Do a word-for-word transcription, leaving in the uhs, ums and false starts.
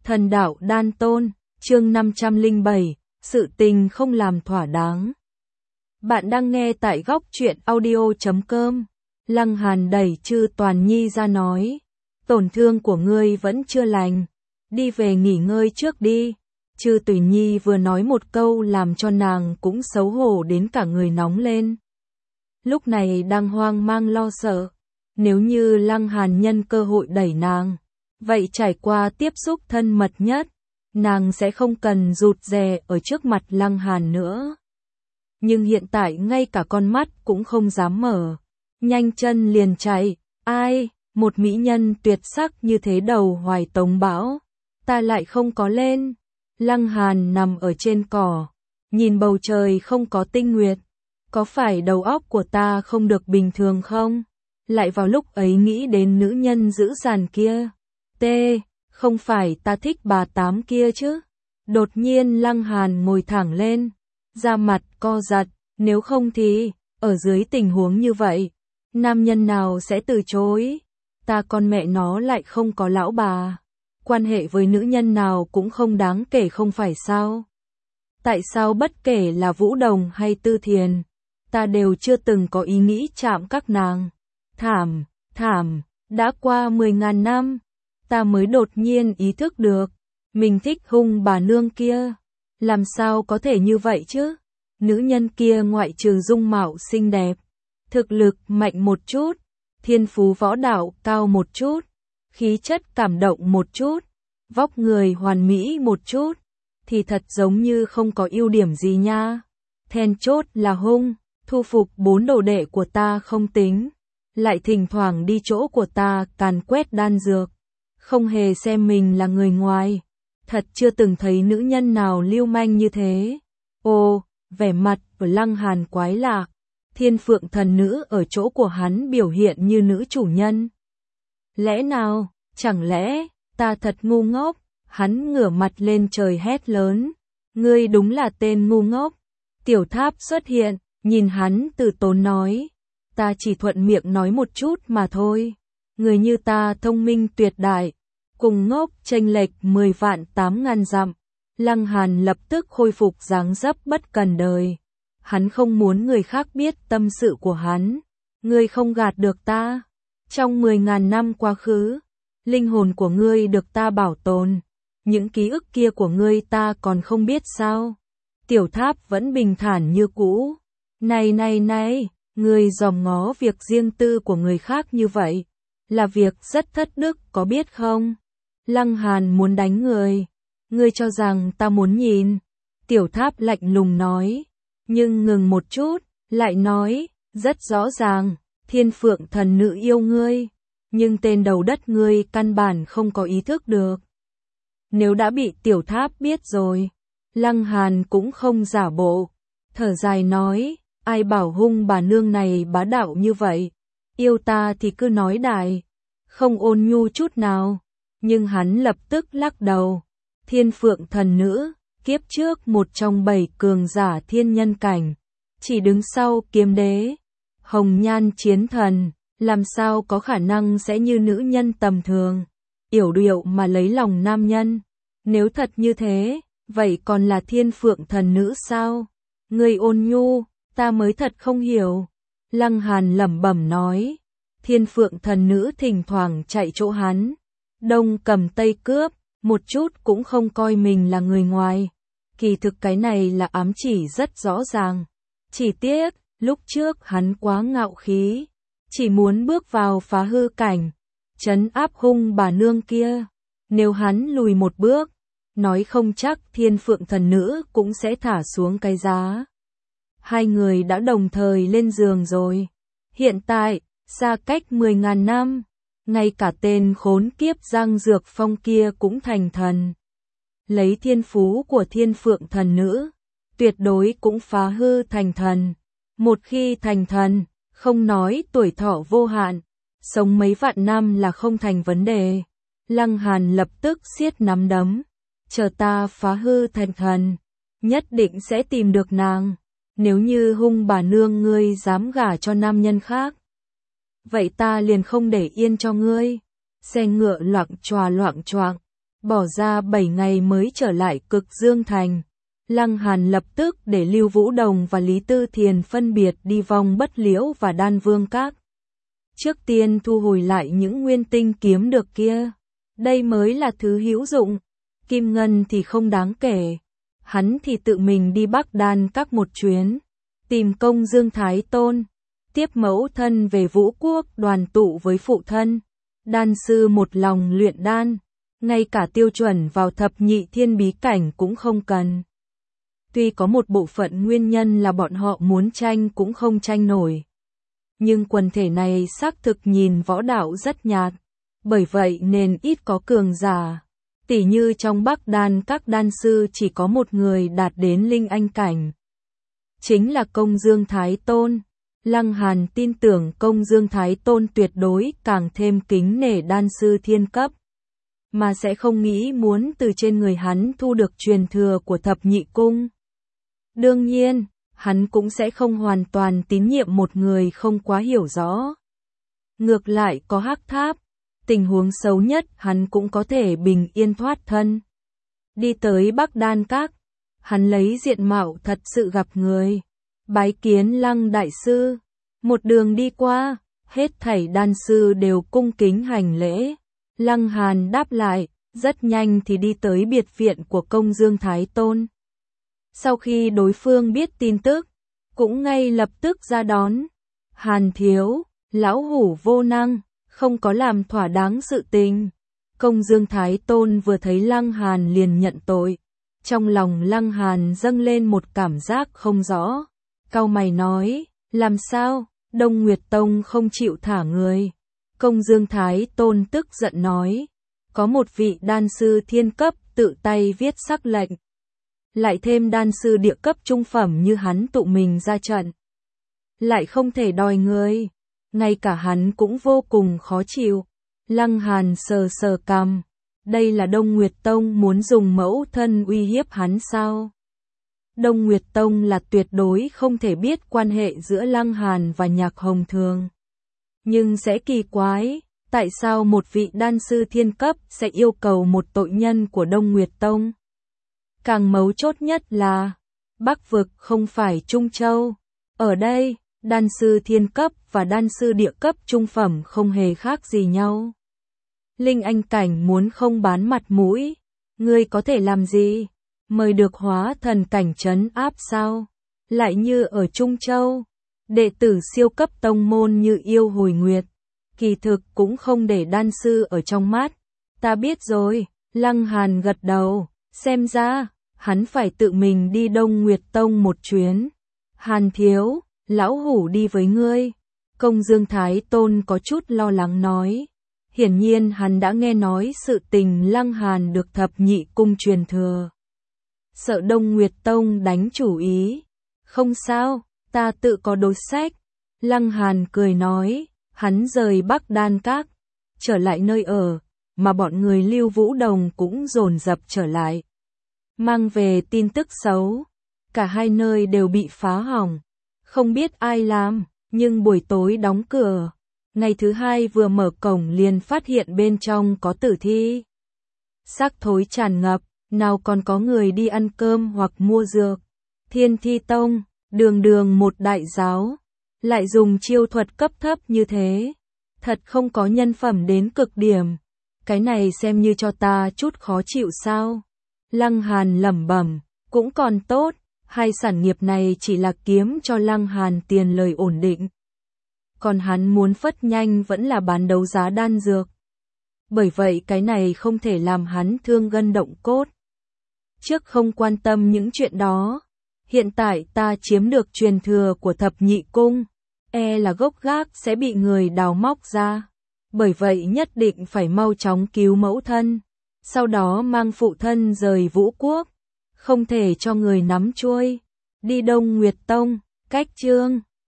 Thần đạo đan tôn, chương năm trăm lẻ bảy, sự tình không làm thỏa đáng. Bạn đang nghe tại góc truyện audio chấm com. Lăng Hàn đẩy Trư Toàn Nhi ra nói, tổn thương của ngươi vẫn chưa lành, đi về nghỉ ngơi trước đi. Trư Tùy Nhi vừa nói một câu làm cho nàng cũng xấu hổ đến cả người nóng lên. Lúc này đang hoang mang lo sợ, nếu như Lăng Hàn nhân cơ hội đẩy nàng, vậy trải qua tiếp xúc thân mật nhất, nàng sẽ không cần rụt rè ở trước mặt Lăng Hàn nữa. Nhưng hiện tại ngay cả con mắt cũng không dám mở, nhanh chân liền chạy. Ai, một mỹ nhân tuyệt sắc như thế đầu hoài tống bão, ta lại không có lên. Lăng Hàn nằm ở trên cỏ, nhìn bầu trời không có tinh nguyệt, có phải đầu óc của ta không được bình thường không? Lại vào lúc ấy nghĩ đến nữ nhân dữ dằn kia. T, không phải ta thích bà tám kia chứ? Đột nhiên Lăng Hàn ngồi thẳng lên, da mặt co giật, nếu không thì, ở dưới tình huống như vậy, nam nhân nào sẽ từ chối? Ta con mẹ nó lại không có lão bà, quan hệ với nữ nhân nào cũng không đáng kể không phải sao? Tại sao bất kể là Vũ Đồng hay Tư Thiền, ta đều chưa từng có ý nghĩ chạm các nàng? Thảm, thảm, đã qua mười ngàn năm, ta mới đột nhiên ý thức được, mình thích hung bà nương kia. Làm sao có thể như vậy chứ? Nữ nhân kia ngoại trừ dung mạo xinh đẹp, thực lực mạnh một chút, thiên phú võ đạo cao một chút, khí chất cảm động một chút, vóc người hoàn mỹ một chút, thì thật giống như không có ưu điểm gì nha. Then chốt là hung, thu phục bốn đồ đệ của ta không tính, lại thỉnh thoảng đi chỗ của ta càn quét đan dược, không hề xem mình là người ngoài. Thật chưa từng thấy nữ nhân nào lưu manh như thế. Ồ, vẻ mặt của Lăng Hàn quái lạ, thiên phượng thần nữ ở chỗ của hắn biểu hiện như nữ chủ nhân. Lẽ nào, chẳng lẽ, ta thật ngu ngốc? Hắn ngửa mặt lên trời hét lớn, ngươi đúng là tên ngu ngốc. Tiểu Tháp xuất hiện, nhìn hắn từ tốn nói, ta chỉ thuận miệng nói một chút mà thôi. Người như ta thông minh tuyệt đại, cùng ngốc chênh lệch mười vạn tám ngàn dặm. Lăng Hàn lập tức khôi phục dáng dấp bất cần đời. Hắn không muốn người khác biết tâm sự của hắn. Ngươi không gạt được ta. Trong mười ngàn năm quá khứ, linh hồn của ngươi được ta bảo tồn. Những ký ức kia của ngươi ta còn không biết sao? Tiểu Tháp vẫn bình thản như cũ. Này này này, ngươi dòm ngó việc riêng tư của người khác như vậy, là việc rất thất đức có biết không? Lăng Hàn muốn đánh người. Ngươi cho rằng ta muốn nhìn? Tiểu Tháp lạnh lùng nói. Nhưng ngừng một chút, lại nói, rất rõ ràng, thiên phượng thần nữ yêu ngươi. Nhưng tên đầu đất ngươi căn bản không có ý thức được. Nếu đã bị Tiểu Tháp biết rồi, Lăng Hàn cũng không giả bộ. Thở dài nói, ai bảo hung bà nương này bá đạo như vậy? Yêu ta thì cứ nói đại, không ôn nhu chút nào. Nhưng hắn lập tức lắc đầu. Thiên phượng thần nữ, kiếp trước một trong bảy cường giả thiên nhân cảnh, chỉ đứng sau Kiếm Đế, Hồng Nhan chiến thần, làm sao có khả năng sẽ như nữ nhân tầm thường, yểu điệu mà lấy lòng nam nhân. Nếu thật như thế, vậy còn là thiên phượng thần nữ sao? Người ôn nhu, ta mới thật không hiểu. Lăng Hàn lẩm bẩm nói. Thiên phượng thần nữ thỉnh thoảng chạy chỗ hắn, đông cầm tây cướp, một chút cũng không coi mình là người ngoài. Kỳ thực cái này là ám chỉ rất rõ ràng. Chỉ tiếc, lúc trước hắn quá ngạo khí, chỉ muốn bước vào phá hư cảnh, trấn áp hung bà nương kia. Nếu hắn lùi một bước, nói không chắc thiên phượng thần nữ cũng sẽ thả xuống cái giá. Hai người đã đồng thời lên giường rồi. Hiện tại, xa cách mười ngàn năm, ngay cả tên khốn kiếp Giang Dược Phong kia cũng thành thần. Lấy thiên phú của thiên phượng thần nữ, tuyệt đối cũng phá hư thành thần. Một khi thành thần, không nói tuổi thọ vô hạn, sống mấy vạn năm là không thành vấn đề. Lăng Hàn lập tức siết nắm đấm, chờ ta phá hư thành thần, nhất định sẽ tìm được nàng. Nếu như hung bà nương ngươi dám gả cho nam nhân khác, vậy ta liền không để yên cho ngươi. Xe ngựa loạng choạng loạng choạng, bỏ ra bảy ngày mới trở lại Cực Dương Thành. Lăng Hàn lập tức để Lưu Vũ Đồng và Lý Tư Thiền phân biệt đi vòng Bất Liễu và Đan Vương Các. Trước tiên thu hồi lại những nguyên tinh kiếm được kia. Đây mới là thứ hữu dụng. Kim ngân thì không đáng kể. Hắn thì tự mình đi Bắc Đan Các một chuyến, tìm Công Dương Thái Tôn, tiếp mẫu thân về Vũ Quốc đoàn tụ với phụ thân. Đan sư một lòng luyện đan, ngay cả tiêu chuẩn vào thập nhị thiên bí cảnh cũng không cần. Tuy có một bộ phận nguyên nhân là bọn họ muốn tranh cũng không tranh nổi. Nhưng quần thể này xác thực nhìn võ đạo rất nhạt, bởi vậy nên ít có cường giả. Tỉ như trong Bắc Đan các đan sư chỉ có một người đạt đến linh anh cảnh. Chính là Công Dương Thái Tôn. Lăng Hàn tin tưởng Công Dương Thái Tôn tuyệt đối càng thêm kính nể đan sư thiên cấp, mà sẽ không nghĩ muốn từ trên người hắn thu được truyền thừa của thập nhị cung. Đương nhiên, hắn cũng sẽ không hoàn toàn tín nhiệm một người không quá hiểu rõ. Ngược lại có Hắc Tháp, tình huống xấu nhất hắn cũng có thể bình yên thoát thân. Đi tới Bắc Đan Các, hắn lấy diện mạo thật sự gặp người, bái kiến Lăng đại sư. Một đường đi qua, hết thảy đan sư đều cung kính hành lễ. Lăng Hàn đáp lại, rất nhanh thì đi tới biệt viện của Công Dương Thái Tôn. Sau khi đối phương biết tin tức, cũng ngay lập tức ra đón. Hàn thiếu, lão hủ vô năng, không có làm thỏa đáng sự tình. Công Dương Thái Tôn vừa thấy Lăng Hàn liền nhận tội. Trong lòng Lăng Hàn dâng lên một cảm giác không rõ. Cau mày nói, làm sao, Đông Nguyệt Tông không chịu thả người. Công Dương Thái Tôn tức giận nói, có một vị đan sư thiên cấp tự tay viết sắc lệnh. Lại thêm đan sư địa cấp trung phẩm như hắn tụ mình ra trận. Lại không thể đòi người. Ngay cả hắn cũng vô cùng khó chịu. Lăng Hàn sờ sờ cằm. Đây là Đông Nguyệt Tông muốn dùng mẫu thân uy hiếp hắn sao? Đông Nguyệt Tông là tuyệt đối không thể biết quan hệ giữa Lăng Hàn và Nhạc Hồng Thường. Nhưng sẽ kỳ quái, tại sao một vị đan sư thiên cấp sẽ yêu cầu một tội nhân của Đông Nguyệt Tông? Càng mấu chốt nhất là, Bắc Vực không phải Trung Châu. Ở đây, đan sư thiên cấp và đan sư địa cấp trung phẩm không hề khác gì nhau. Linh anh cảnh muốn không bán mặt mũi, ngươi có thể làm gì? Mời được hóa thần cảnh trấn áp sao? Lại như ở Trung Châu, đệ tử siêu cấp tông môn như Yêu Hồi Nguyệt, kỳ thực cũng không để đan sư ở trong mắt. Ta biết rồi, Lăng Hàn gật đầu, xem ra, hắn phải tự mình đi Đông Nguyệt Tông một chuyến. Hàn thiếu, lão hủ đi với ngươi. Công Dương Thái Tôn có chút lo lắng nói. Hiển nhiên hắn đã nghe nói sự tình Lăng Hàn được thập nhị cung truyền thừa. Sợ Đông Nguyệt Tông đánh chủ ý. Không sao, ta tự có đối sách. Lăng Hàn cười nói, hắn rời Bắc Đan Các, trở lại nơi ở, mà bọn người Lưu Vũ Đồng cũng dồn dập trở lại. Mang về tin tức xấu, cả hai nơi đều bị phá hỏng. Không biết ai làm, nhưng buổi tối đóng cửa. Ngày thứ hai vừa mở cổng liền phát hiện bên trong có tử thi. Xác thối tràn ngập, nào còn có người đi ăn cơm hoặc mua dược. Thiên Thi Tông, đường đường một đại giáo, lại dùng chiêu thuật cấp thấp như thế. Thật không có nhân phẩm đến cực điểm. Cái này xem như cho ta chút khó chịu sao? Lăng Hàn lẩm bẩm, cũng còn tốt, hai sản nghiệp này chỉ là kiếm cho Lăng Hàn tiền lời ổn định. Còn hắn muốn phất nhanh vẫn là bán đấu giá đan dược. Bởi vậy cái này không thể làm hắn thương gân động cốt. Trước không quan tâm những chuyện đó, hiện tại ta chiếm được truyền thừa của thập nhị cung, e là gốc gác sẽ bị người đào móc ra. Bởi vậy nhất định phải mau chóng cứu mẫu thân, sau đó mang phụ thân rời Vũ Quốc, không thể cho người nắm chuôi. Đi Đông Nguyệt Tông, cách chương